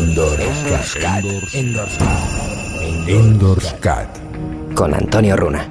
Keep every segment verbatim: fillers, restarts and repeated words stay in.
Endorscat. Endorscat. Con Antonio Runa.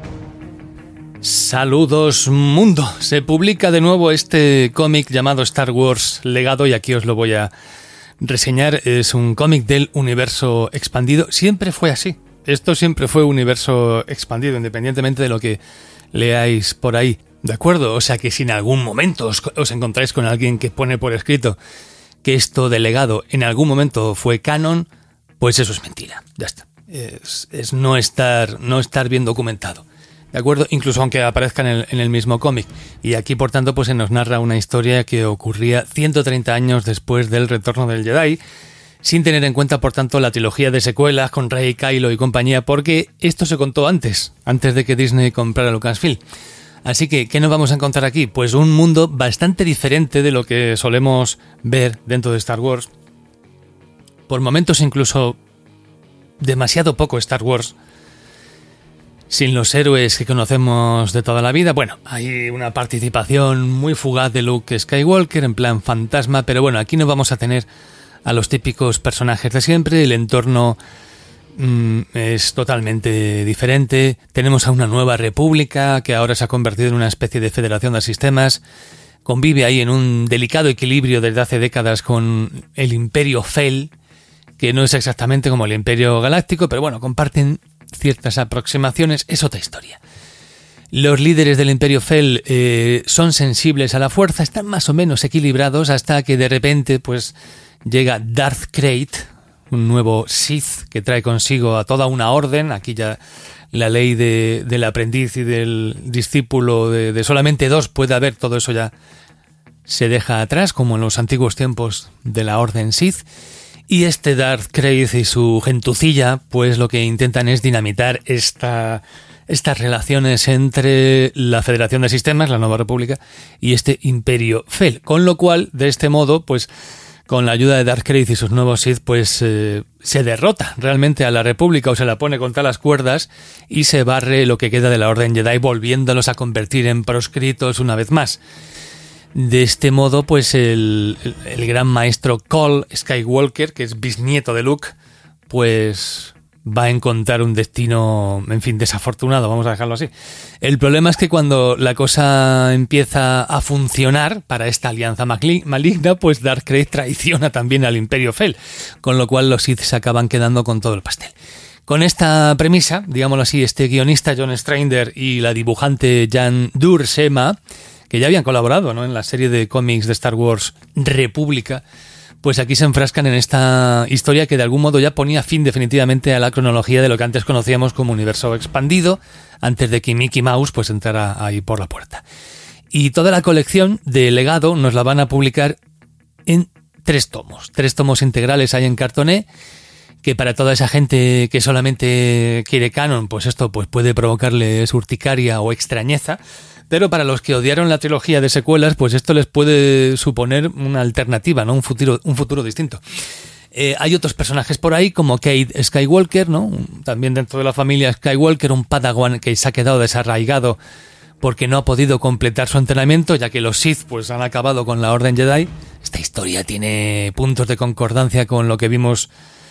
Saludos mundo. Se publica de nuevo este cómic llamado Star Wars Legado y aquí os lo voy a reseñar. Es un cómic del universo expandido. Siempre fue así. Esto siempre fue universo expandido, independientemente de lo que leáis por ahí. ¿De acuerdo? O sea que si en algún momento os, os encontráis con alguien que pone por escrito que esto de Legado en algún momento fue canon, pues eso es mentira. Ya está. Es, es no estar, no estar bien documentado. ¿De acuerdo? Incluso aunque aparezca en el, en el mismo cómic. Y aquí, por tanto, pues se nos narra una historia que ocurría ciento treinta años después del retorno del Jedi, sin tener en cuenta, por tanto, la trilogía de secuelas con Rey, Kylo y compañía, porque esto se contó antes, antes de que Disney comprara Lucasfilm. Así que, ¿qué nos vamos a encontrar aquí? Pues un mundo bastante diferente de lo que solemos ver dentro de Star Wars. Por momentos incluso demasiado poco Star Wars. Sin los héroes que conocemos de toda la vida. Bueno, hay una participación muy fugaz de Luke Skywalker en plan fantasma, pero bueno, aquí no vamos a tener a los típicos personajes de siempre. El entorno mmm, es totalmente diferente. Tenemos a una nueva república que ahora se ha convertido en una especie de federación de sistemas. Convive ahí en un delicado equilibrio desde hace décadas con el Imperio Fel, que no es exactamente como el Imperio Galáctico, pero bueno, comparten ciertas aproximaciones. Es otra historia. Los líderes del Imperio Fel eh, son sensibles a la fuerza, están más o menos equilibrados hasta que de repente pues llega Darth Krayt, un nuevo Sith que trae consigo a toda una orden. Aquí ya la ley de, del aprendiz y del discípulo de, de solamente dos puede haber, todo eso ya se deja atrás, como en los antiguos tiempos de la Orden Sith. Y este Darth Krayt y su gentucilla, pues lo que intentan es dinamitar esta, estas relaciones entre la Federación de Sistemas, la Nueva República, y este Imperio Fel. Con lo cual, de este modo, pues con la ayuda de Darth Krayt y sus nuevos Sith, pues eh, se derrota realmente a la República o se la pone contra las cuerdas y se barre lo que queda de la Orden Jedi, volviéndolos a convertir en proscritos una vez más. De este modo, pues el, el, el gran maestro Cole Skywalker, que es bisnieto de Luke, pues va a encontrar un destino, en fin, desafortunado, vamos a dejarlo así. El problema es que cuando la cosa empieza a funcionar para esta alianza maligna, pues Darth Krayt traiciona también al Imperio Fel, con lo cual los Sith se acaban quedando con todo el pastel. Con esta premisa, digámoslo así, este guionista John Strander y la dibujante Jan Duursema, que ya habían colaborado, ¿no?, en la serie de cómics de Star Wars República, pues aquí se enfrascan en esta historia que de algún modo ya ponía fin definitivamente a la cronología de lo que antes conocíamos como universo expandido, antes de que Mickey Mouse pues entrara ahí por la puerta. Y toda la colección de Legado nos la van a publicar en tres tomos. Tres tomos integrales hay en cartoné, que para toda esa gente que solamente quiere canon, pues esto pues puede provocarles urticaria o extrañeza. Pero para los que odiaron la trilogía de secuelas, pues esto les puede suponer una alternativa, ¿no? Un futuro, un futuro distinto. Eh, hay otros personajes por ahí, como Kate Skywalker, ¿no? También dentro de la familia Skywalker, un Padawan que se ha quedado desarraigado porque no ha podido completar su entrenamiento, ya que los Sith pues han acabado con la Orden Jedi. Esta historia tiene puntos de concordancia con lo que vimos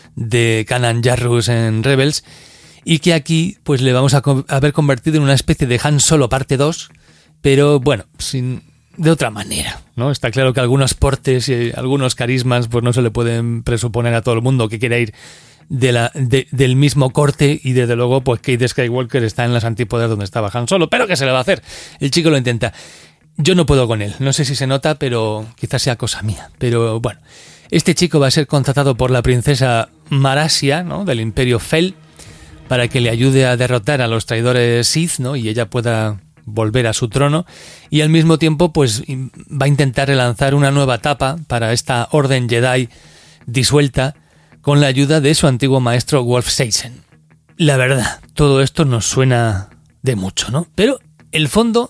de Kanan Jarrus en Rebels, y que aquí pues le vamos a, co- a ver convertido en una especie de Han Solo parte dos, pero bueno, sin, de otra manera, ¿no? Está claro que algunos portes y algunos carismas pues no se le pueden presuponer a todo el mundo que quiera ir de la, de, del mismo corte, y desde luego pues Kate Skywalker está en las antípodas donde estaba Han Solo, pero ¿qué se le va a hacer? El chico lo intenta. Yo no puedo con él, no sé si se nota, pero quizás sea cosa mía, pero bueno. Este chico va a ser contratado por la princesa Marasia, ¿no?, del Imperio Fel, para que le ayude a derrotar a los traidores Sith, ¿no?, y ella pueda volver a su trono, y al mismo tiempo pues va a intentar relanzar una nueva etapa para esta Orden Jedi disuelta con la ayuda de su antiguo maestro Wolf Seisen. La verdad, todo esto nos suena de mucho, ¿no? Pero el fondo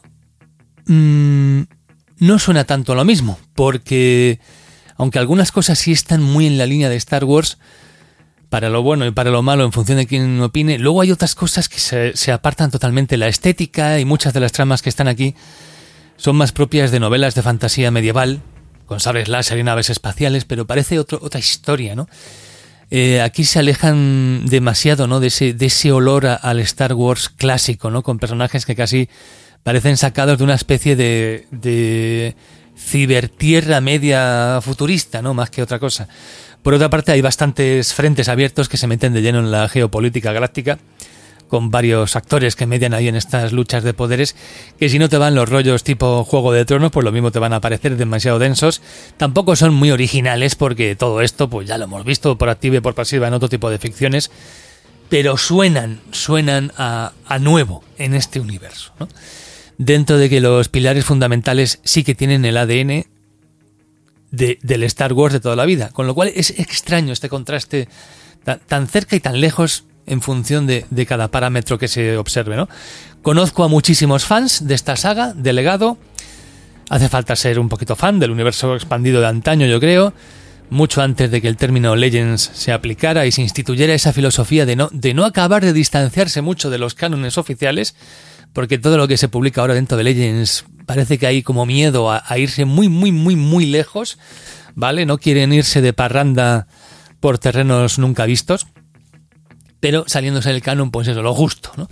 mmm, no suena tanto a lo mismo, porque aunque algunas cosas sí están muy en la línea de Star Wars, para lo bueno y para lo malo en función de quién opine, luego hay otras cosas que se, se apartan totalmente. La estética y muchas de las tramas que están aquí son más propias de novelas de fantasía medieval, con sables láser y naves espaciales, pero parece otro, otra historia, ¿no? Eh, aquí se alejan demasiado, ¿no? De ese, de ese olor a, al Star Wars clásico, ¿no? Con personajes que casi parecen sacados de una especie de, de cibertierra media futurista, ¿no? Más que otra cosa. Por otra parte, hay bastantes frentes abiertos que se meten de lleno en la geopolítica galáctica, con varios actores que median ahí en estas luchas de poderes, que si no te van los rollos tipo Juego de Tronos, pues lo mismo te van a parecer demasiado densos. Tampoco son muy originales, porque todo esto pues ya lo hemos visto por activa y por pasiva en otro tipo de ficciones, pero suenan, suenan a, a nuevo en este universo, ¿no? Dentro de que los pilares fundamentales sí que tienen el A D N de, del Star Wars de toda la vida, con lo cual es extraño este contraste tan, tan cerca y tan lejos en función de, de cada parámetro que se observe, ¿no? Conozco a muchísimos fans de esta saga, de Legado. Hace falta ser un poquito fan del universo expandido de antaño, yo creo, mucho antes de que el término Legends se aplicara y se instituyera esa filosofía de no, de no acabar de distanciarse mucho de los cánones oficiales, porque todo lo que se publica ahora dentro de Legends parece que hay como miedo a, a irse muy, muy, muy, muy lejos, ¿vale? No quieren irse de parranda por terrenos nunca vistos, pero saliéndose del canon, pues eso, lo justo, ¿no?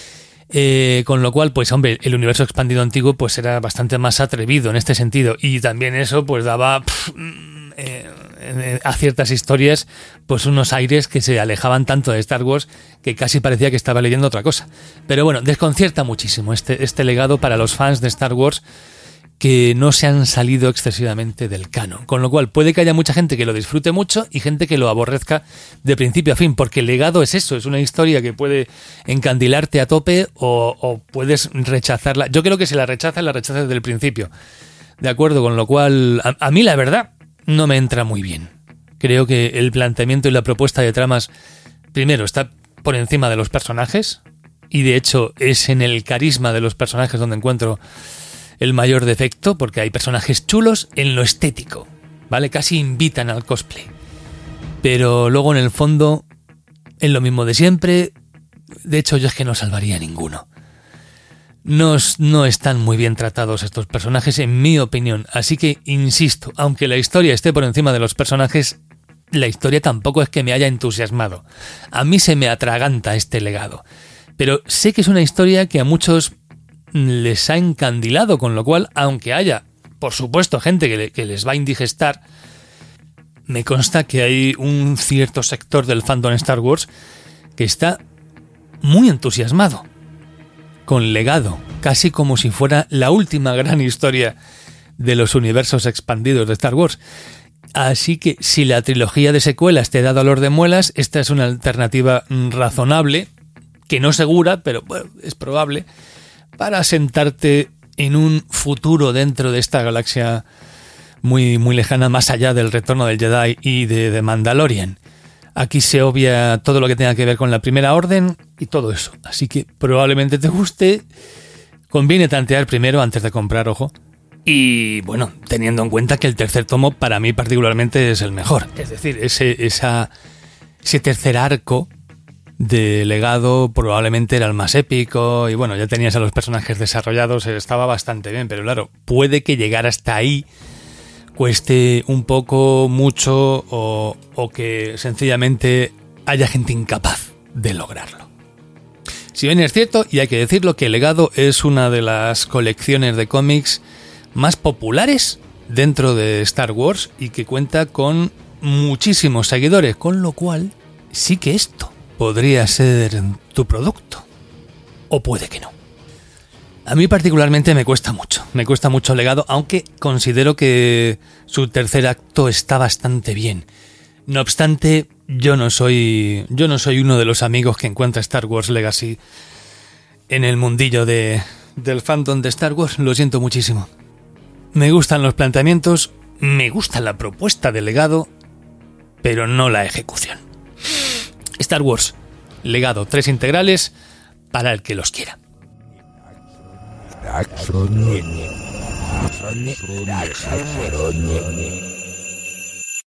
Eh, con lo cual, pues hombre, el universo expandido antiguo pues era bastante más atrevido en este sentido, y también eso pues daba pff, eh, eh, a ciertas historias pues unos aires que se alejaban tanto de Star Wars que casi parecía que estaba leyendo otra cosa. Pero bueno, desconcierta muchísimo este, este legado para los fans de Star Wars, que no se han salido excesivamente del canon, con lo cual puede que haya mucha gente que lo disfrute mucho y gente que lo aborrezca de principio a fin, porque el legado es eso, es una historia que puede encandilarte a tope o, o puedes rechazarla. Yo creo que si la rechazas, la rechazas desde el principio, ¿de acuerdo? Con lo cual, a, a mí la verdad no me entra muy bien. Creo que el planteamiento y la propuesta de tramas, primero, está por encima de los personajes, y de hecho es en el carisma de los personajes donde encuentro el mayor defecto, porque hay personajes chulos en lo estético, ¿vale? Casi invitan al cosplay. Pero luego en el fondo, en lo mismo de siempre, de hecho yo es que no salvaría a ninguno. No, no están muy bien tratados estos personajes, en mi opinión. Así que, insisto, aunque la historia esté por encima de los personajes, la historia tampoco es que me haya entusiasmado. A mí se me atraganta este legado. Pero sé que es una historia que a muchos les ha encandilado, con lo cual, aunque haya, por supuesto, gente que, le, que les va a indigestar, me consta que hay un cierto sector del fandom Star Wars que está muy entusiasmado con Legado, casi como si fuera la última gran historia de los universos expandidos de Star Wars. Así que si la trilogía de secuelas te da dolor de muelas, esta es una alternativa razonable, que no segura, pero bueno, es probable, para sentarte en un futuro dentro de esta galaxia muy, muy lejana, más allá del retorno del Jedi y de, de Mandalorian. Aquí se obvia todo lo que tenga que ver con la Primera Orden y todo eso. Así que probablemente te guste. Conviene tantear primero antes de comprar, ojo. Y bueno, teniendo en cuenta que el tercer tomo para mí particularmente es el mejor. Es decir, ese, esa, ese tercer arco de Legado probablemente era el más épico, y bueno, ya tenías a los personajes desarrollados, estaba bastante bien, pero claro, puede que llegar hasta ahí cueste un poco, mucho, o, o que sencillamente haya gente incapaz de lograrlo. Si bien es cierto, y hay que decirlo, que Legado es una de las colecciones de cómics más populares dentro de Star Wars y que cuenta con muchísimos seguidores, con lo cual sí que esto podría ser tu producto, o puede que no. A mí particularmente me cuesta mucho, me cuesta mucho Legado, aunque considero que su tercer acto está bastante bien. No obstante, yo no soy, yo no soy uno de los amigos que encuentra Star Wars Legacy en el mundillo de, del fandom de Star Wars, lo siento muchísimo. Me gustan los planteamientos, me gusta la propuesta de Legado, pero no la ejecución. Star Wars Legado, tres integrales para el que los quiera. Action. Action. Action.